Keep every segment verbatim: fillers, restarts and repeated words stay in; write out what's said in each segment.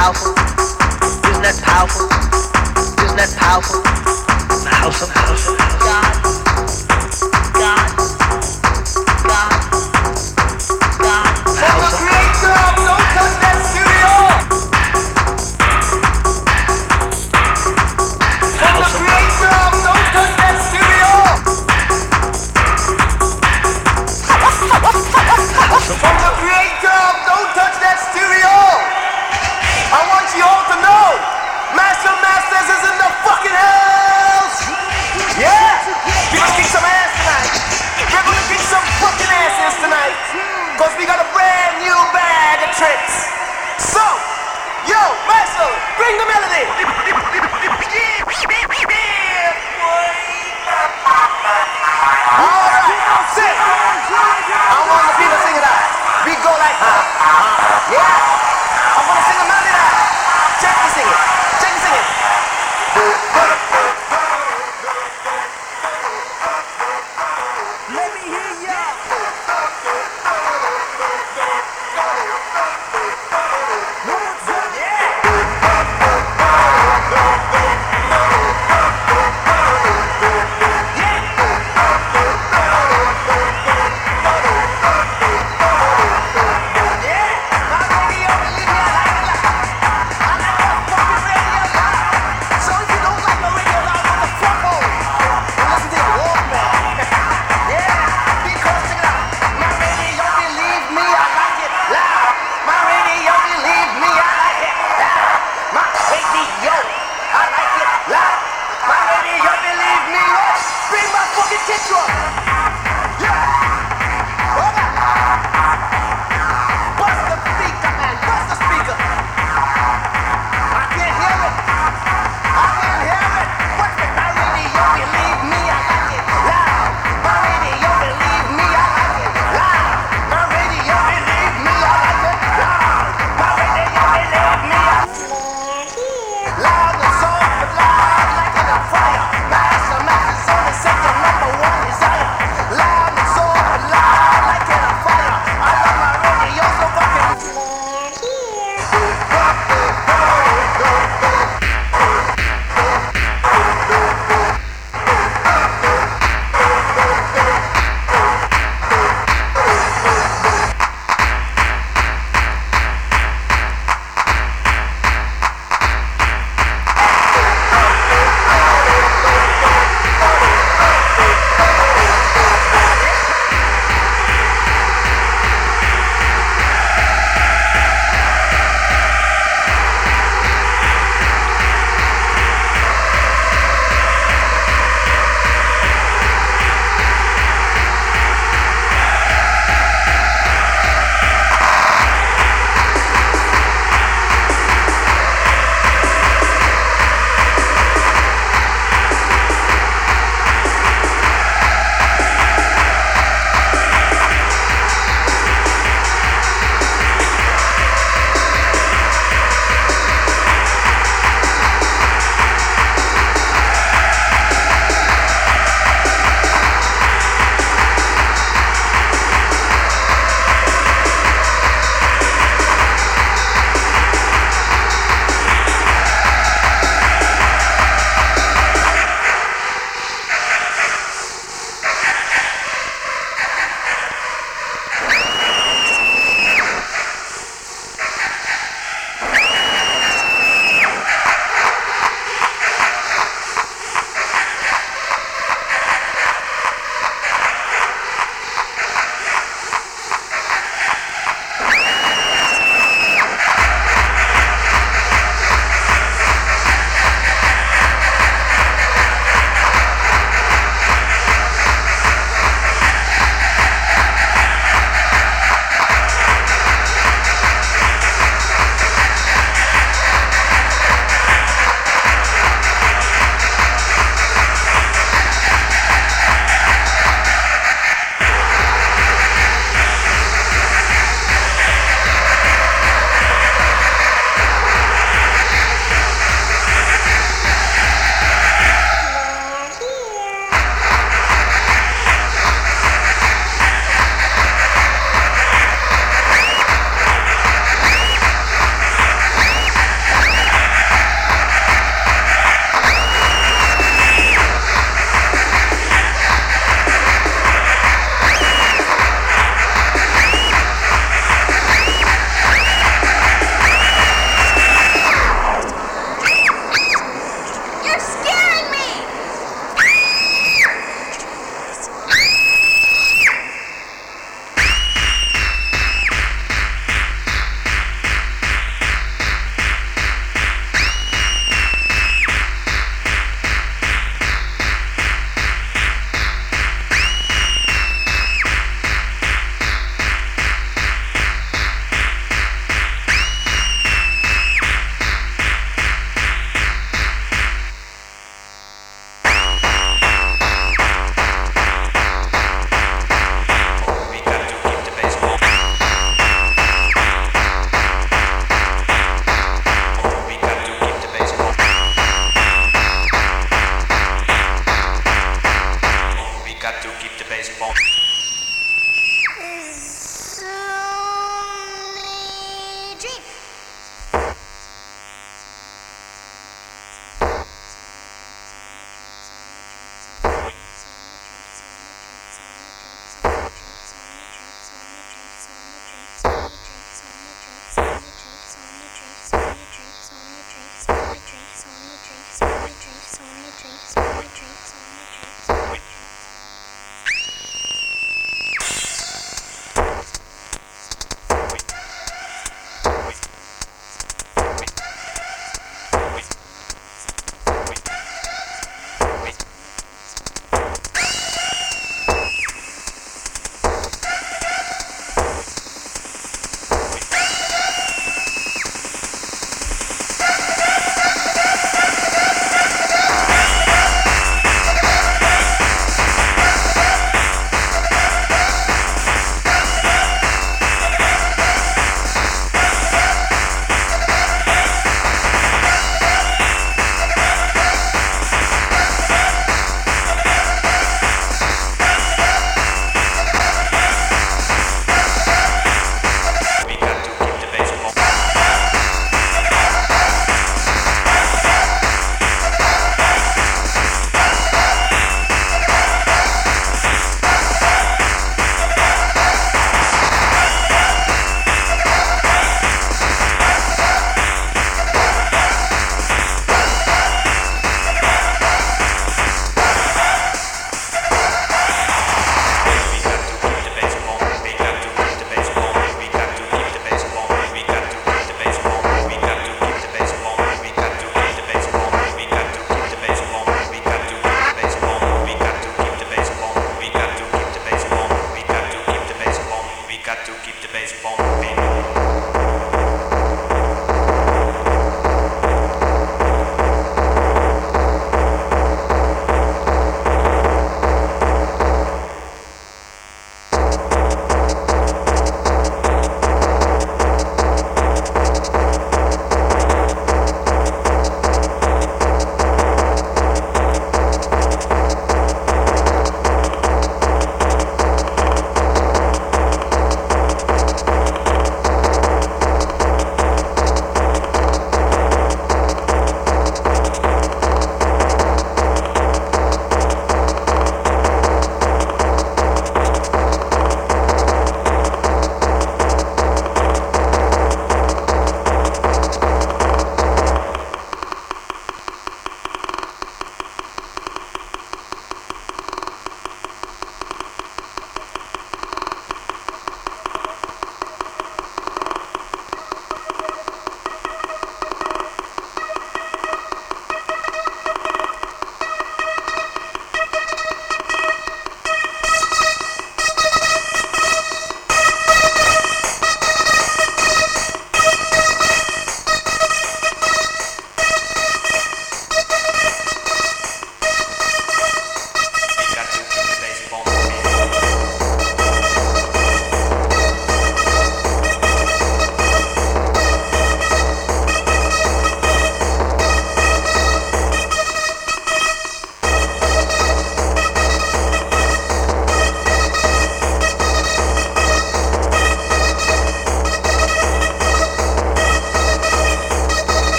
powerful? Isn't that powerful? Isn't that powerful? The house of house of God, God, God, God. From the creator of No Touch That Studio. From the creator of No Touch That Studio. From the creator of Don't Touch That Stereo, I want you all to know, Master Masters is in the fucking house! Yeah! We're gonna kick some ass tonight. We're gonna kick some fucking asses tonight. Cause we got a brand new bag of tricks. So, yo, Master, bring the melody! Alright, sing! I want the people sing it out. We go like, uh, yeah. I want to sing a melody now. Check me sing it. Check me sing it. Let me hear ya. Yeah.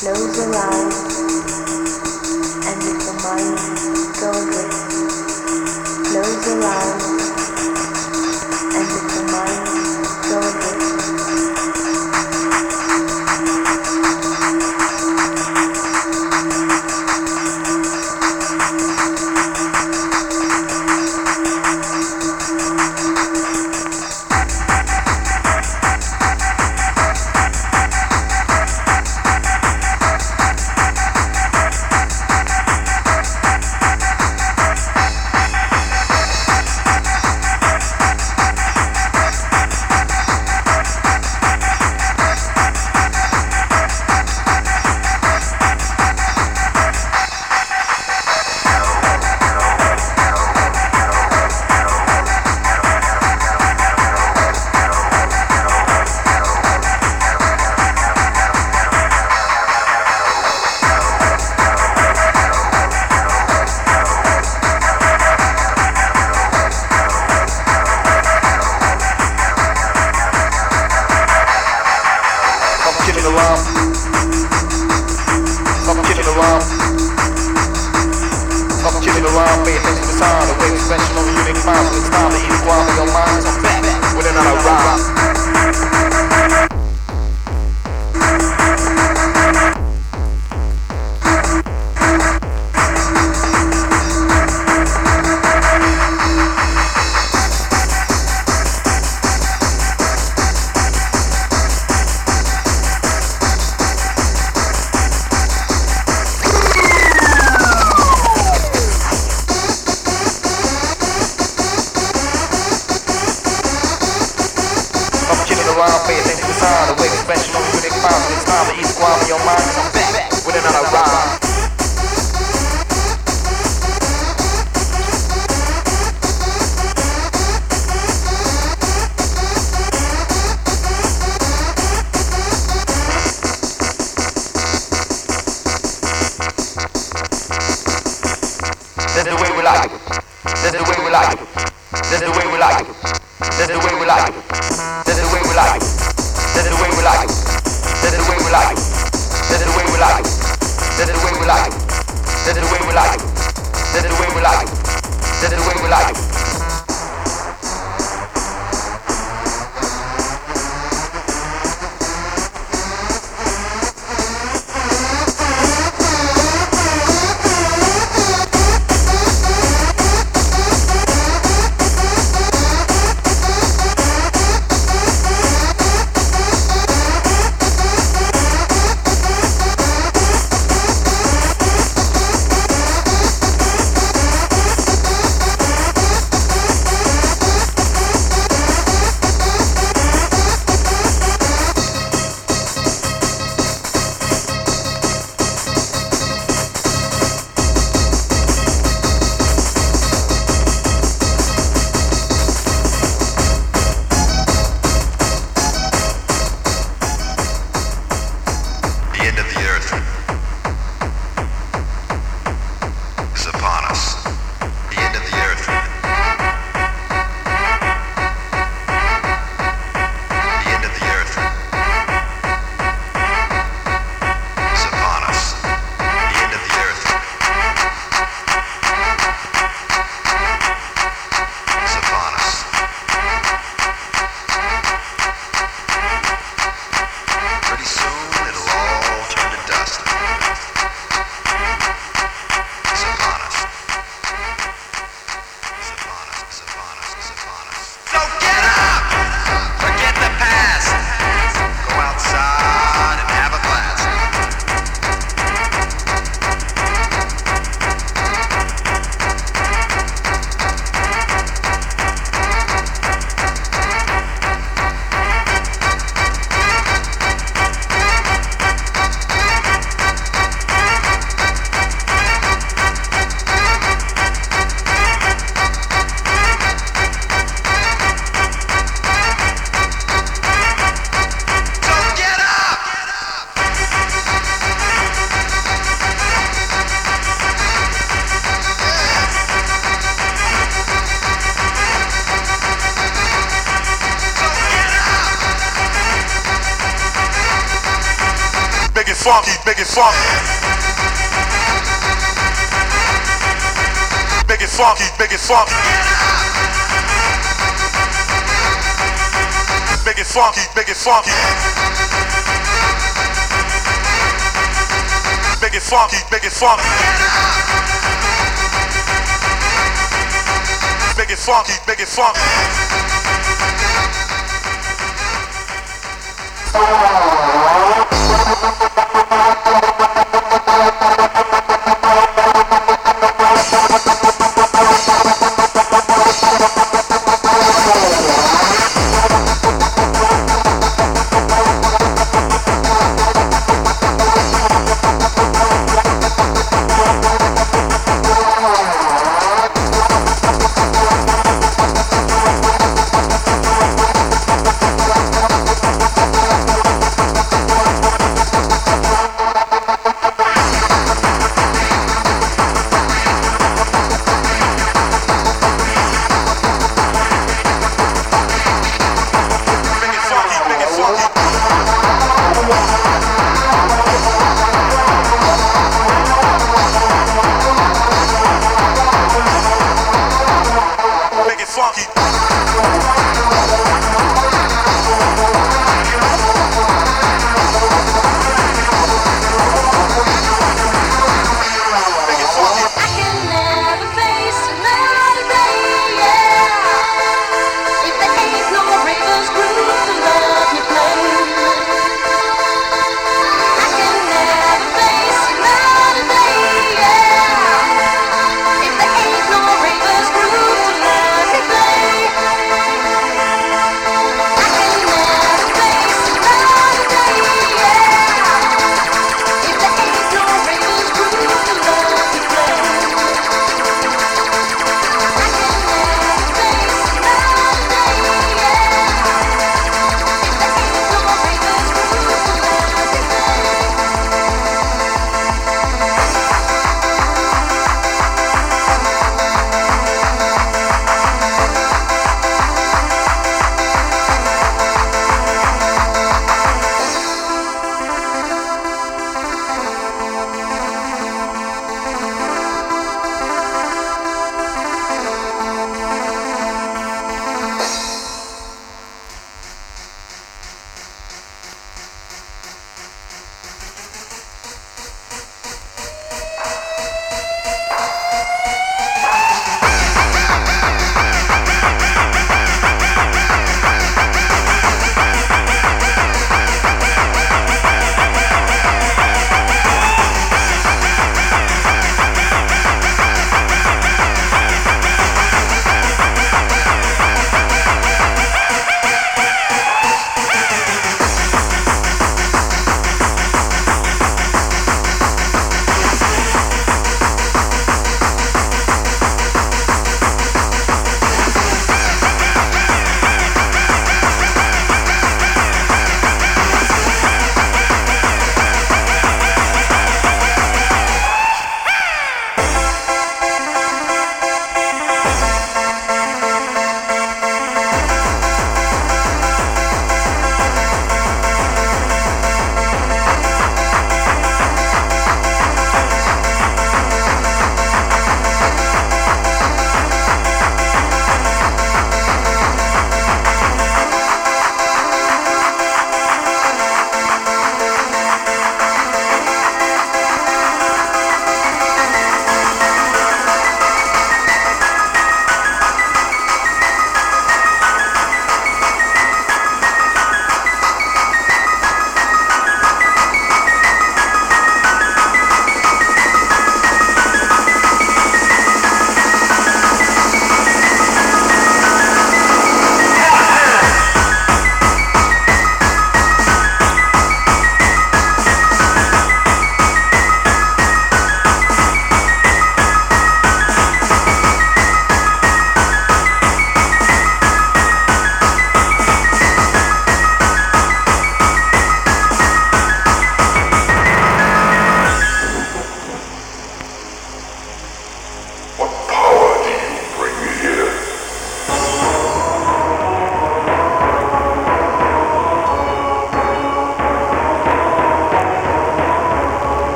Close your eyes and let your mind go adrift. Close your eyes and let your mind go adrift. funky, make it funky. Make it funky, make it funky. Make it funky, make it funky. Make it funky, make it funky. Make it funky, make it funky.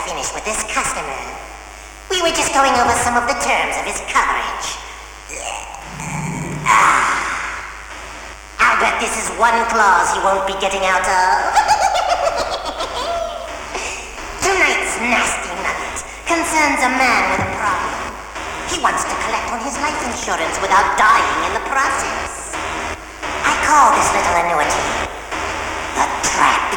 finished with this customer. We were just going over some of the terms of his coverage. Ah. I'll bet this is one clause he won't be getting out of. Tonight's nasty nugget concerns a man with a problem. He wants to collect on his life insurance without dying in the process. I call this little annuity the trap.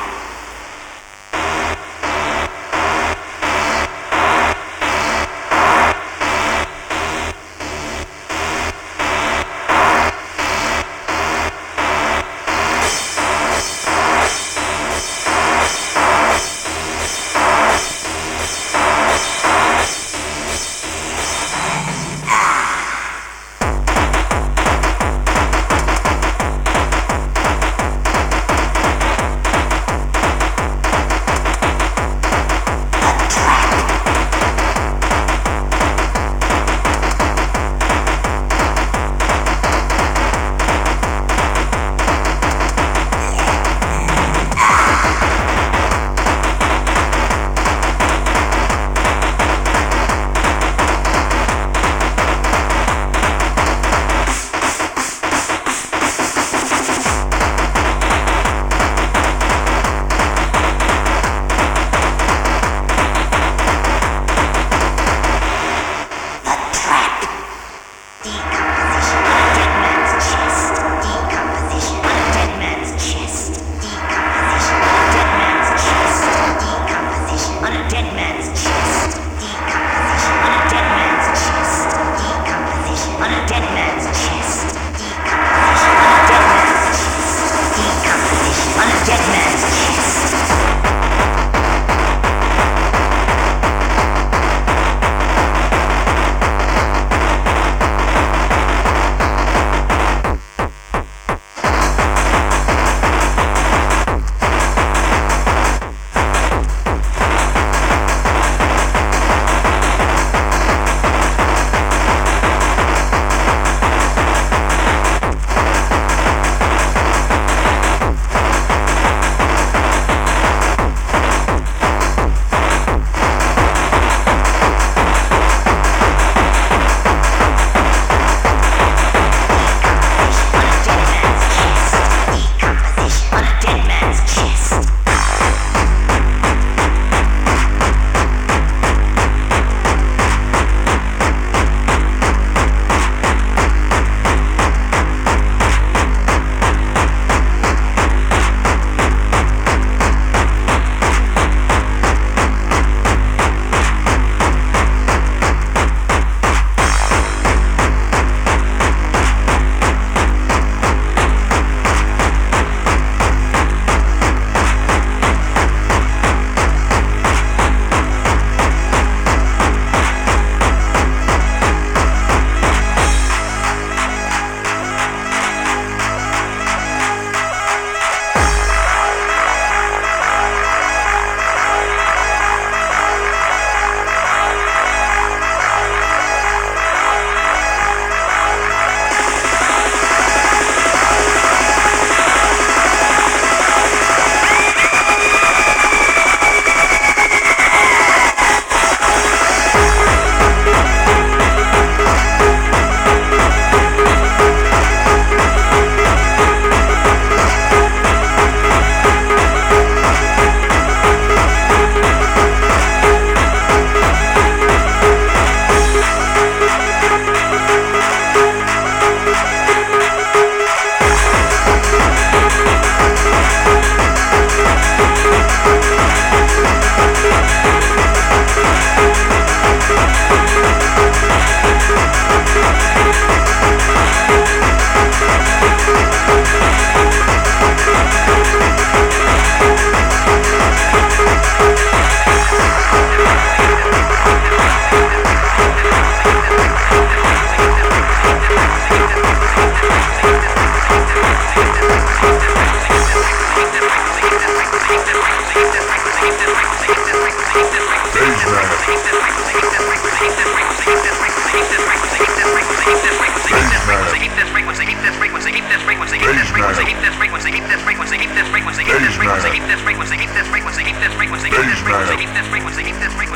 frequency, keep this frequency, keep this frequency, keep this frequency, keep this frequency, keep this frequency, keep this frequency, keep this frequency, keep this frequency, keep this frequency, keep this frequency, keep this frequency, keep this frequency, keep this frequency, keep this frequency,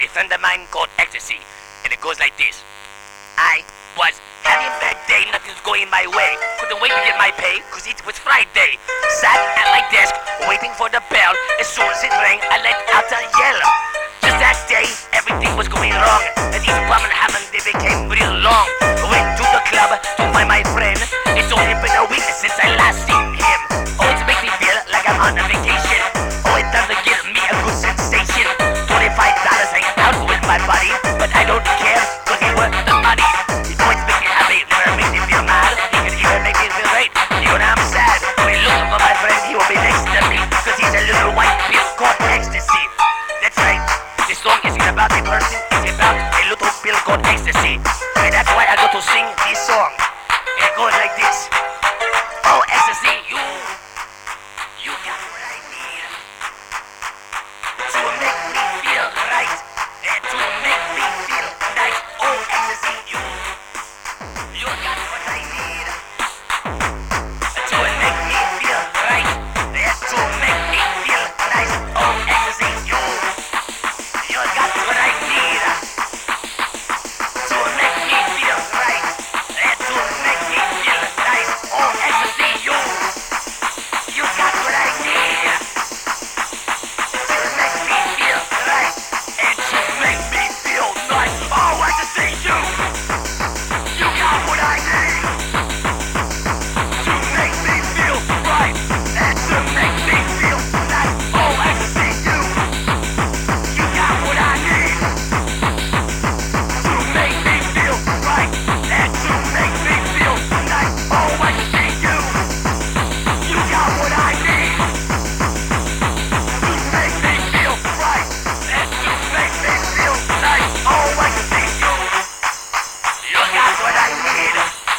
a friend of mine called Ecstasy, and it goes like this. I was having a bad day, nothing's going my way. Couldn't wait to get my pay, cause it was Friday. Sat at my desk, waiting for the bell. As soon as it rang, I let out a yell. Just that day, everything was going wrong. And each problem happened, they became real long. Went to the club to find my friend. It's only been a week since I last seen him. Oh, it makes me feel like I'm on a vacation. Oh, it doesn't give me a good sensation. twenty-five dollars hanging out with my buddy, but I don't care, cause he worth the money. It always makes me happy, never makes me feel mad. He can even make me feel great, even when I'm sad. When looking for my friend, he will be next to me, cause he's a little white pill called Ecstasy. That's right, this song isn't about a person, it's about a little pill called Ecstasy. And that's why I go to sing this song. It goes like this. Oh, Ecstasy, you, you got what I need to make me feel right and to make me feel nice. Oh, Ecstasy, you, you got what I need to make me feel right and to make me feel nice. Oh, Ecstasy, you, you got what I need to make me feel right and to make me feel nice. Oh, Ecstasy, you, you got what I need to make me feel right and to make me feel nice. Oh, I can see you. You got what I need to make me feel right and to make me feel nice. Oh, I can see you. You got what I need to make me feel right and to make me feel nice. Oh, I can see you. You got what I need to make me feel right and to make me feel nice. Oh, I can see you. You got what I need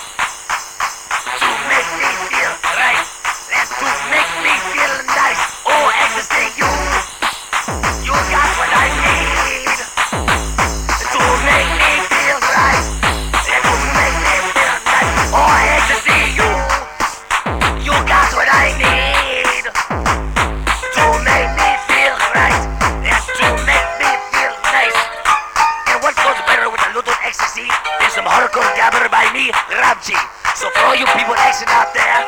to make me feel right and to make me feel nice. Oh, Ecstasy, you, you got what I need to make me feel right and to make me feel nice. Oh, Ecstasy, you, you got what I need to make me feel right and to make me feel nice. And what goes better with a little ecstasy than some hardcore dabber by me, Rap G. So for all you people acting out there,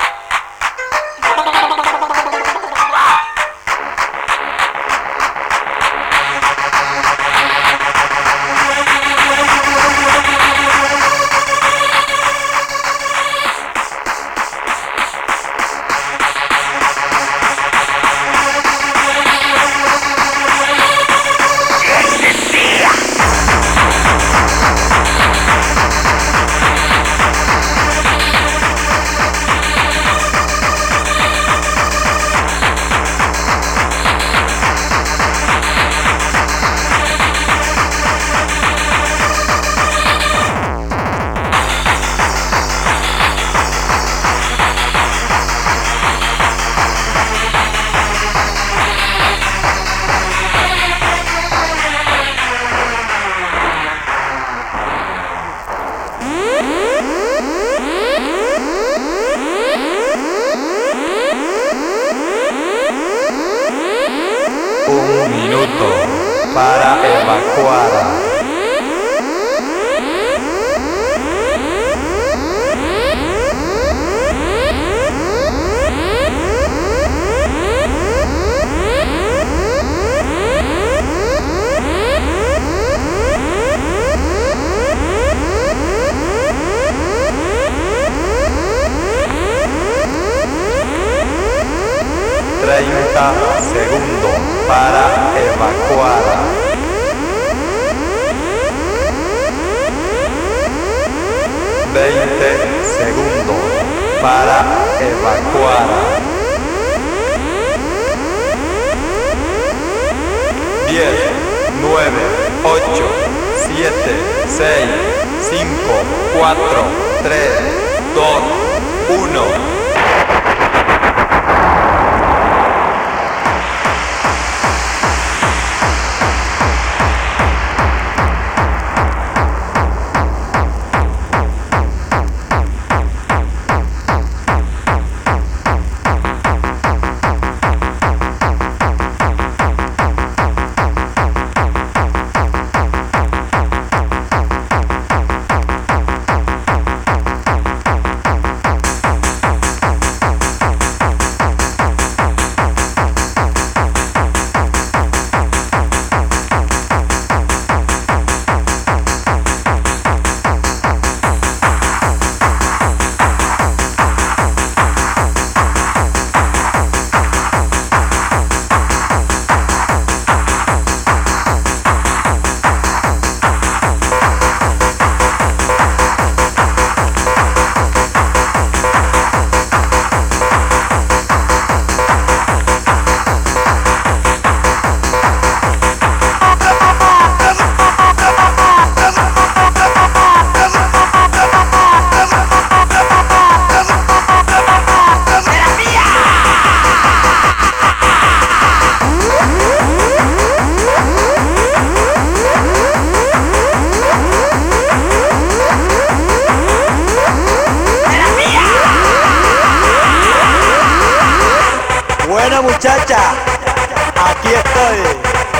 Un minuto para evacuar. treinta segundos para evacuar. veinte segundos para evacuar. diez, nueve, ocho, siete, seis, cinco, cuatro, tres, dos, uno. Bueno, muchacha, aquí estoy.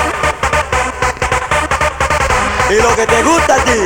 Y lo que te gusta a ti.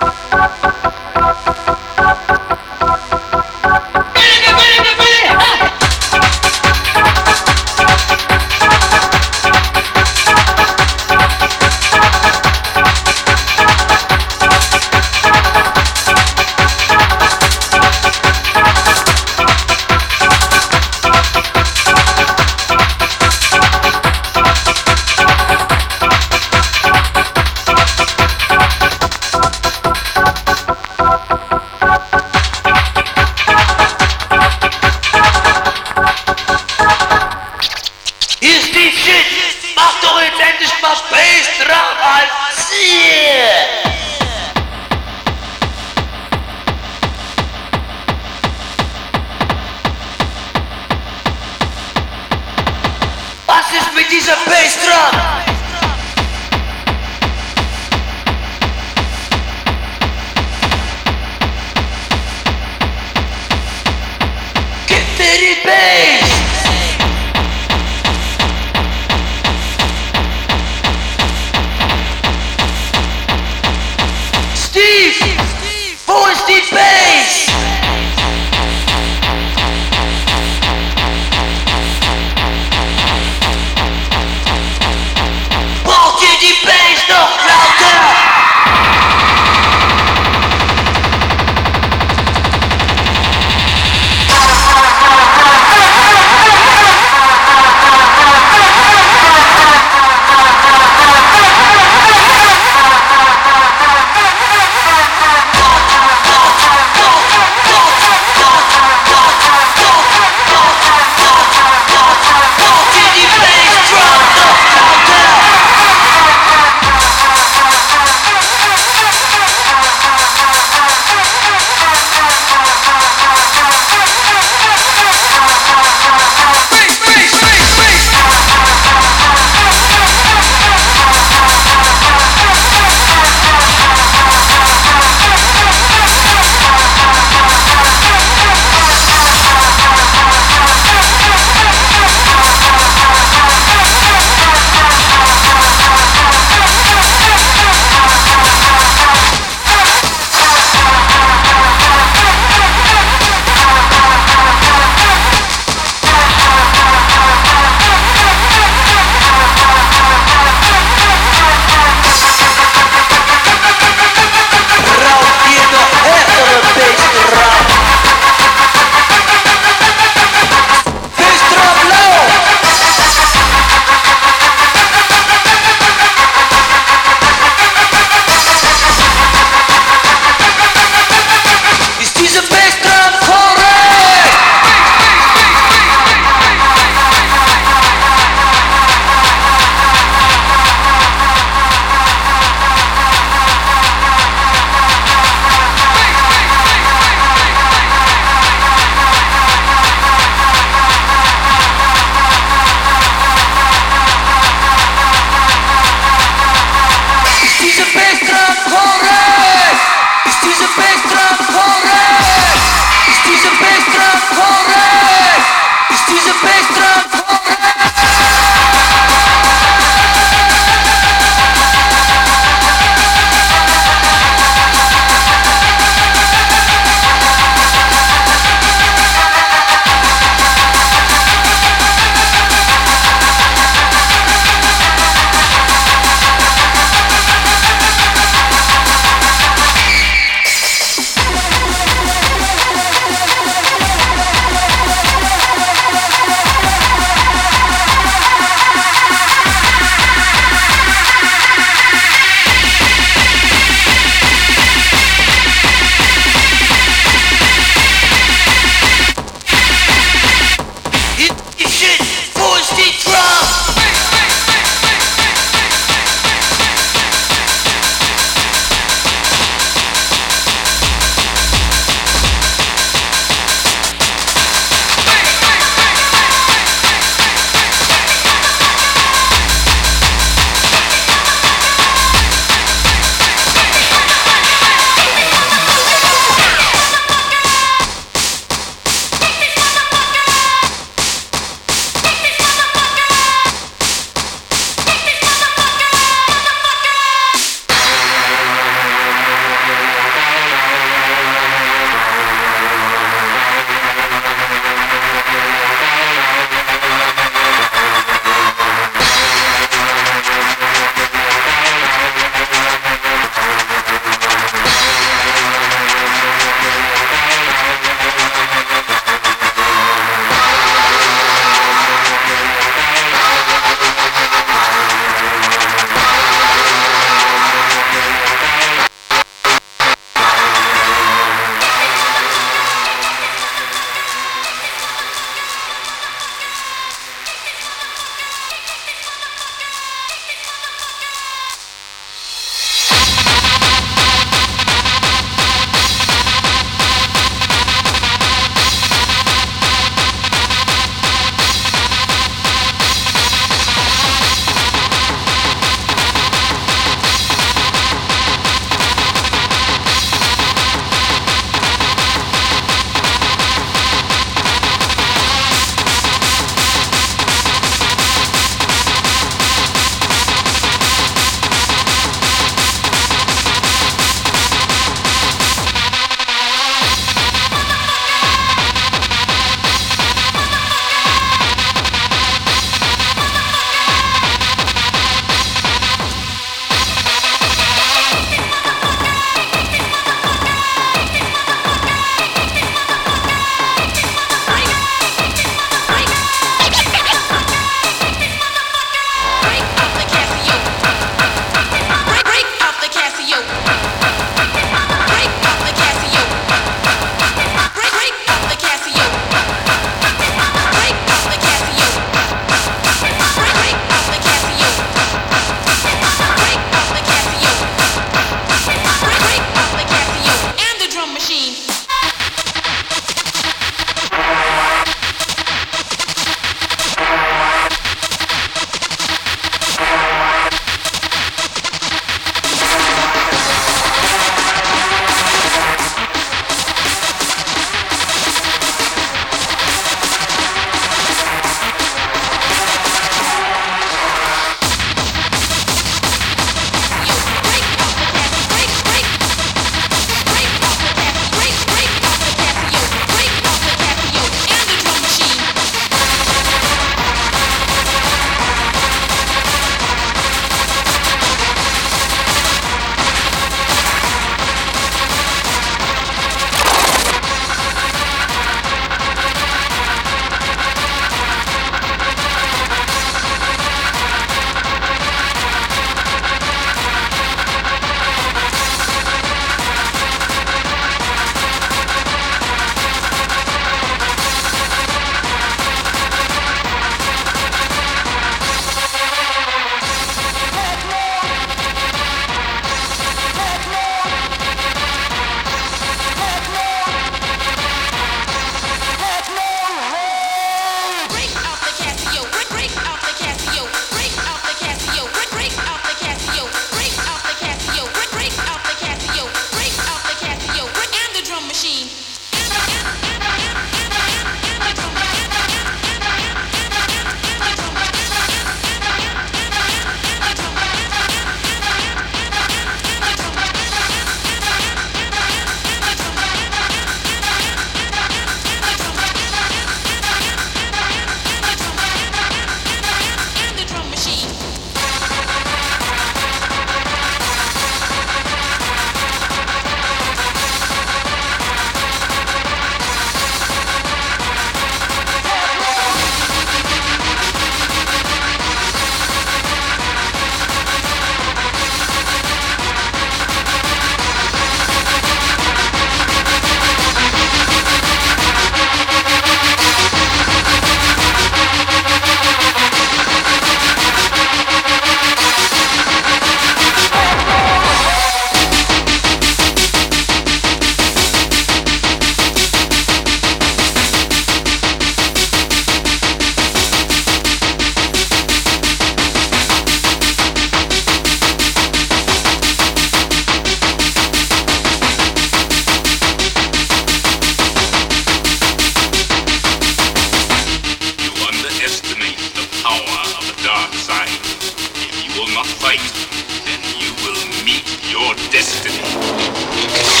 destiny.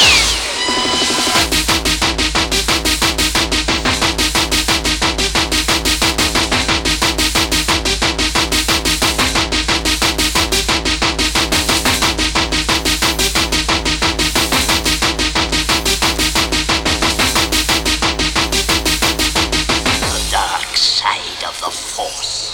The dark side of the Force.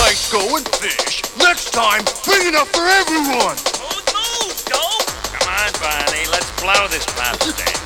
nice going fish. Next time, bring enough for everyone. Smooth move, Joe. Come on, Barney. Let's blow this pop stand.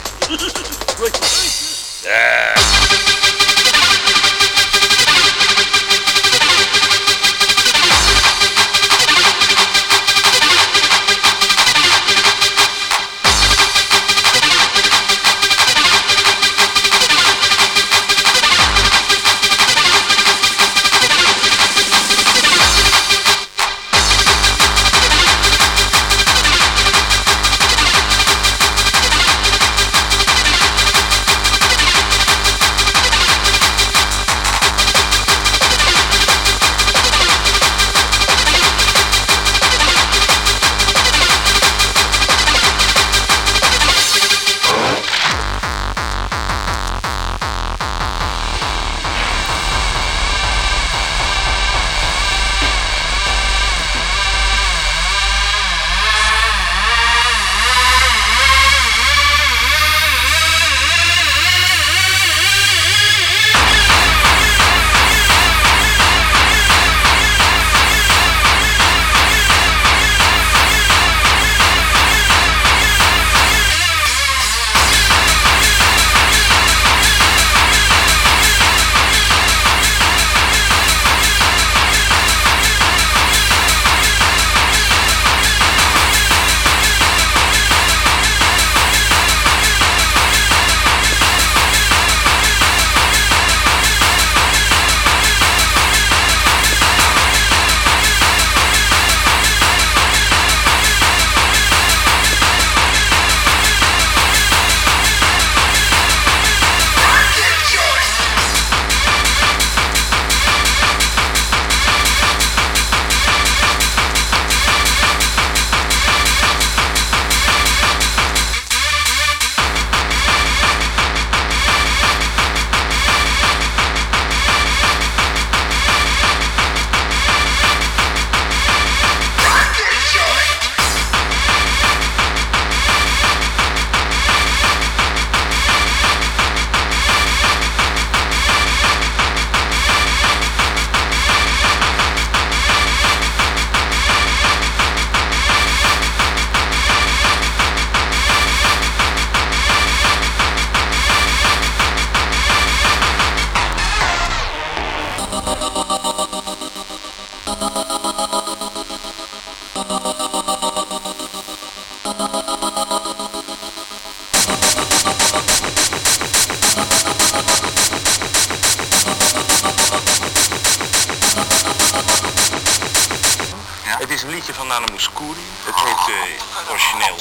Het is een liedje van Nana Mouskouri. Het heet uh, origineel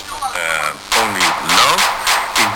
uh, Only Love. In...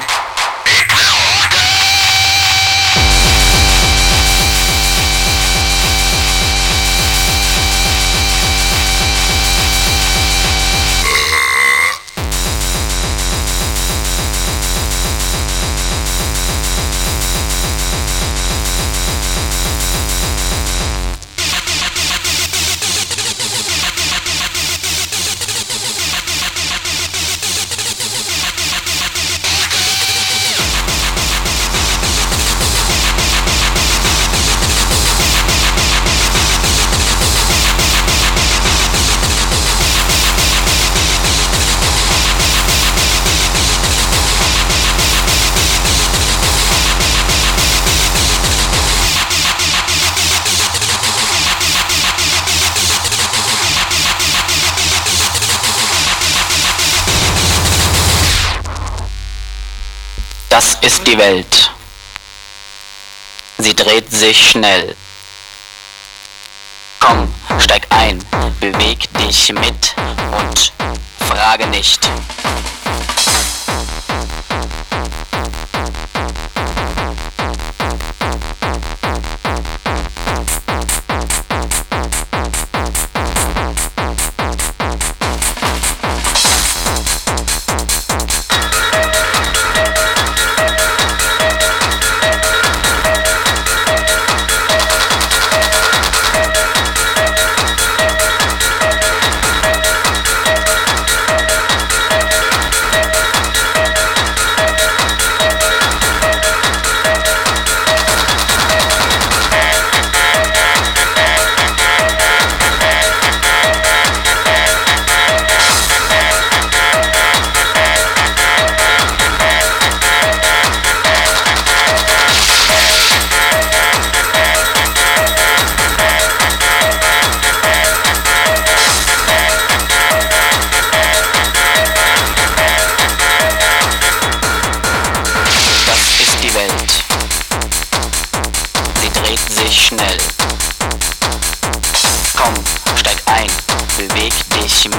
Das ist die Welt. Sie dreht sich schnell. Komm, steig ein, beweg dich mit und frage nicht.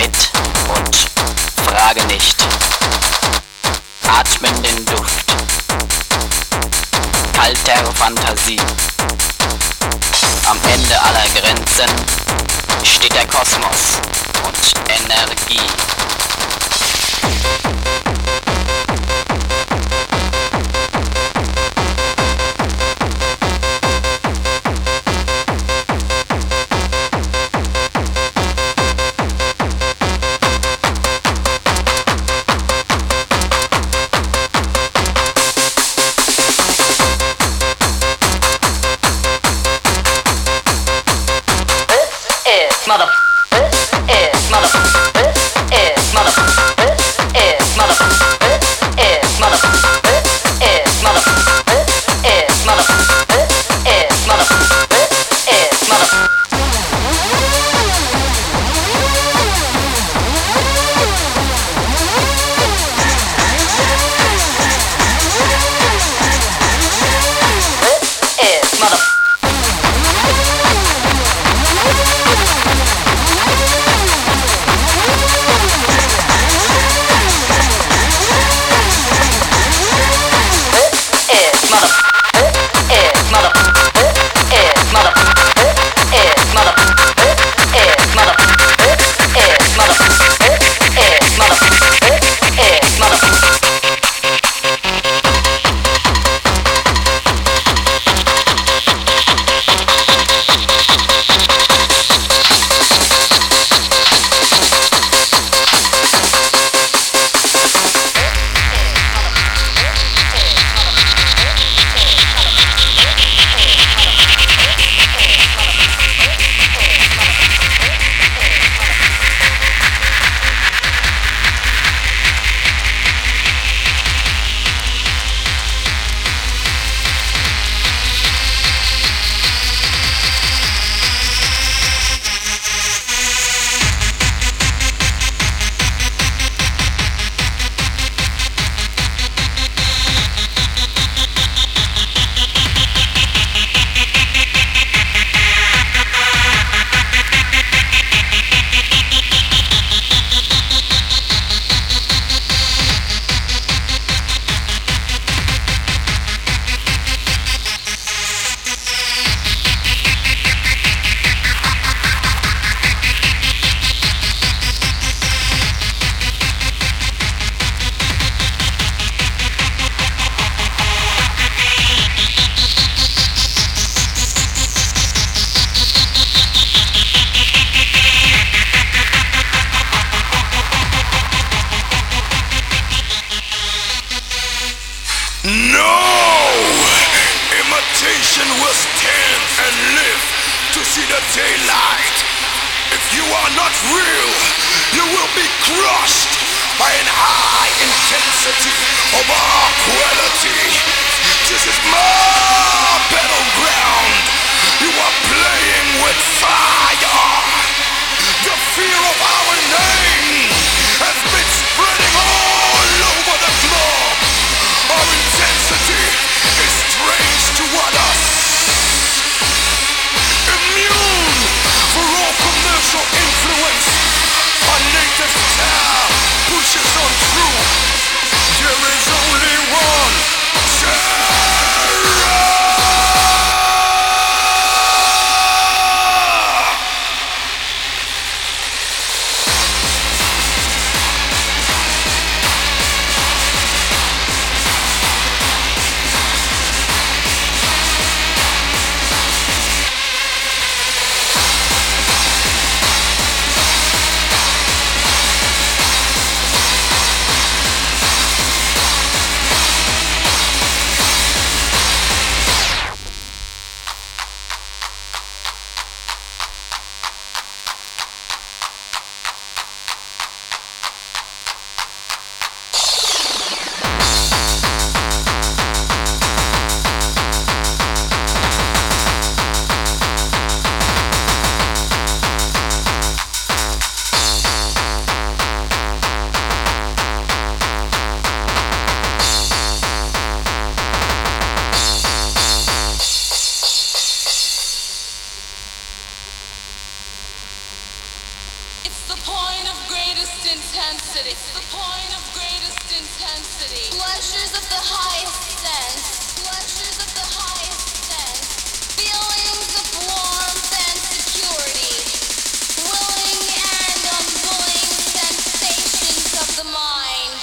mit und frage nicht. Atmen den Duft kalter Fantasie. Am Ende aller Grenzen steht der Kosmos und Energie. Mother, this is mother, this is mother, this is mother, this is mother, this is mother, this is mother, this is mother, this is mother. This is mother. It's the point of greatest intensity. It's the point of greatest intensity. Pleasures of the highest sense. Pleasures of the highest sense. Feelings of warmth and security. Willing and unwilling sensations of the mind.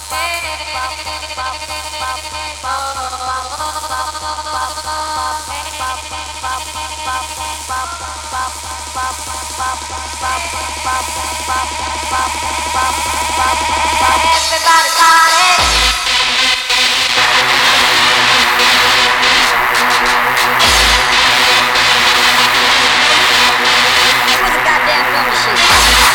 Everybody party! With a goddamn drum machine.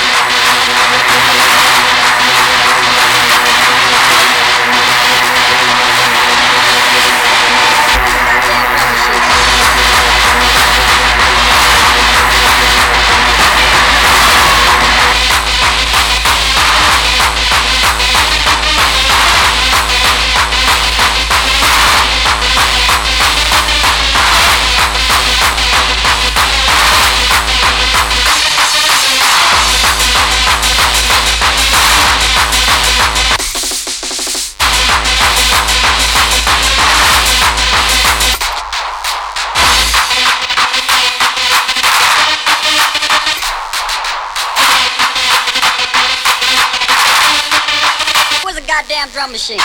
Goddamn drum machine.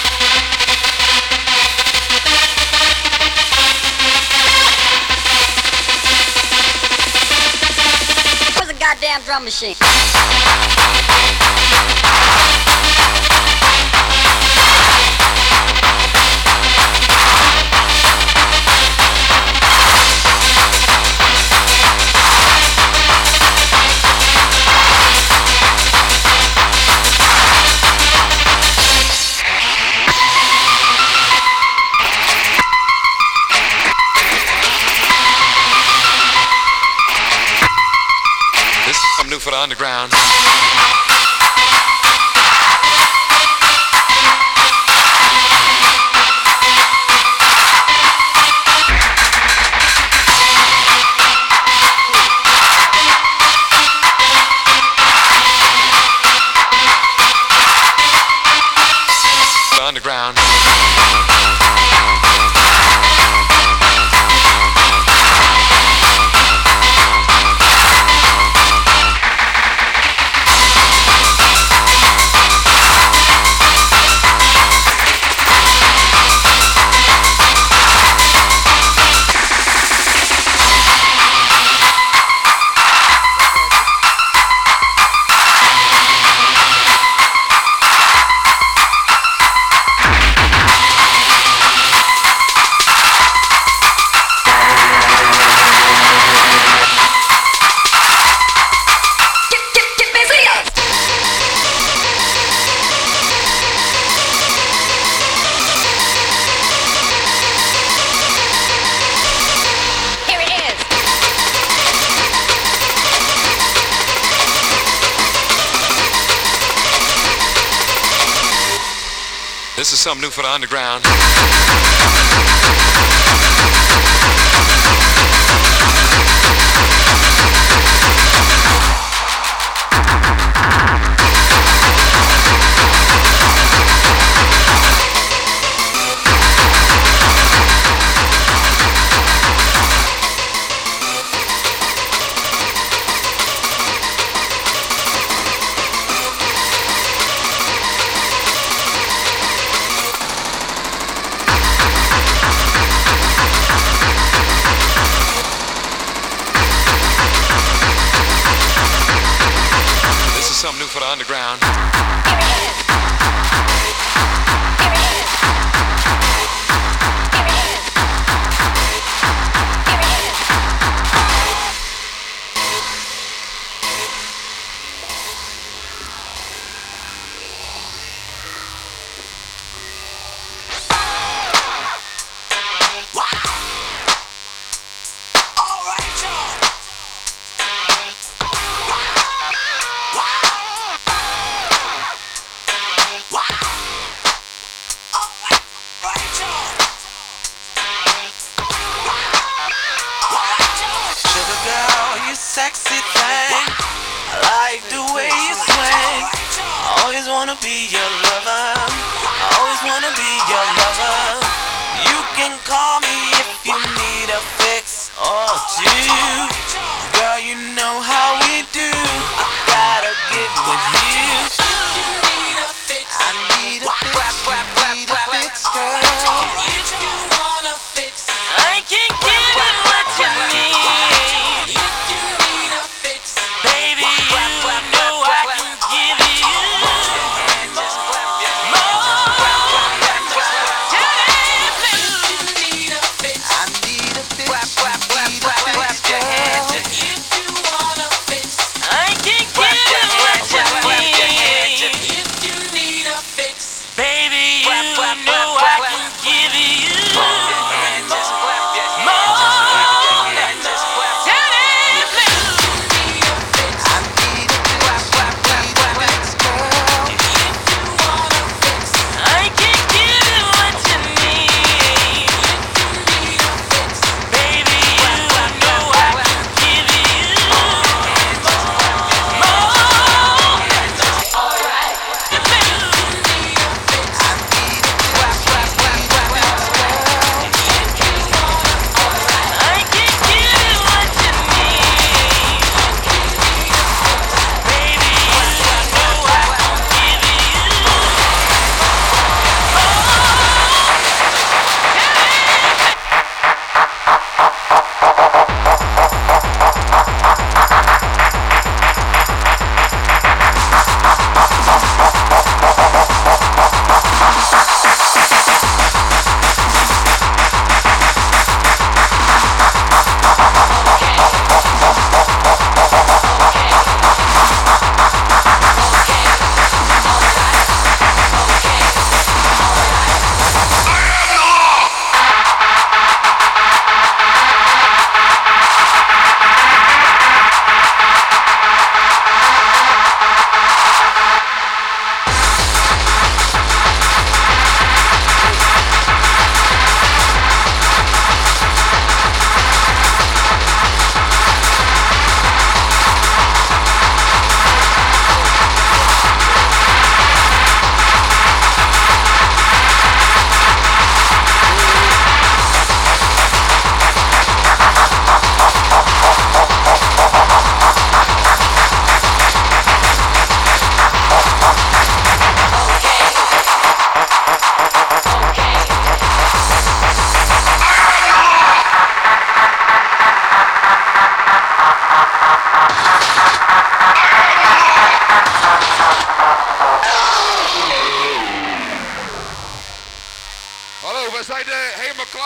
Where's the goddamn drum machine? For the underground. The underground. This is something new for the underground. Something new for the underground. Here it is. Here it is. Here it is. Here it is. All right, y'all. Sexy thing, I like the way you swing. I always wanna be your lover. I always wanna be your lover. You can call me if you need a fix or two. Girl, you know how we do. I gotta get with you. You need a fix. I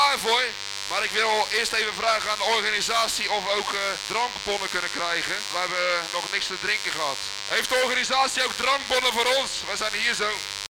klaar voor. Maar ik wil eerst even vragen aan de organisatie of we ook uh, drankbonnen kunnen krijgen. We hebben nog niks te drinken gehad. Heeft de organisatie ook drankbonnen voor ons? We zijn hier zo.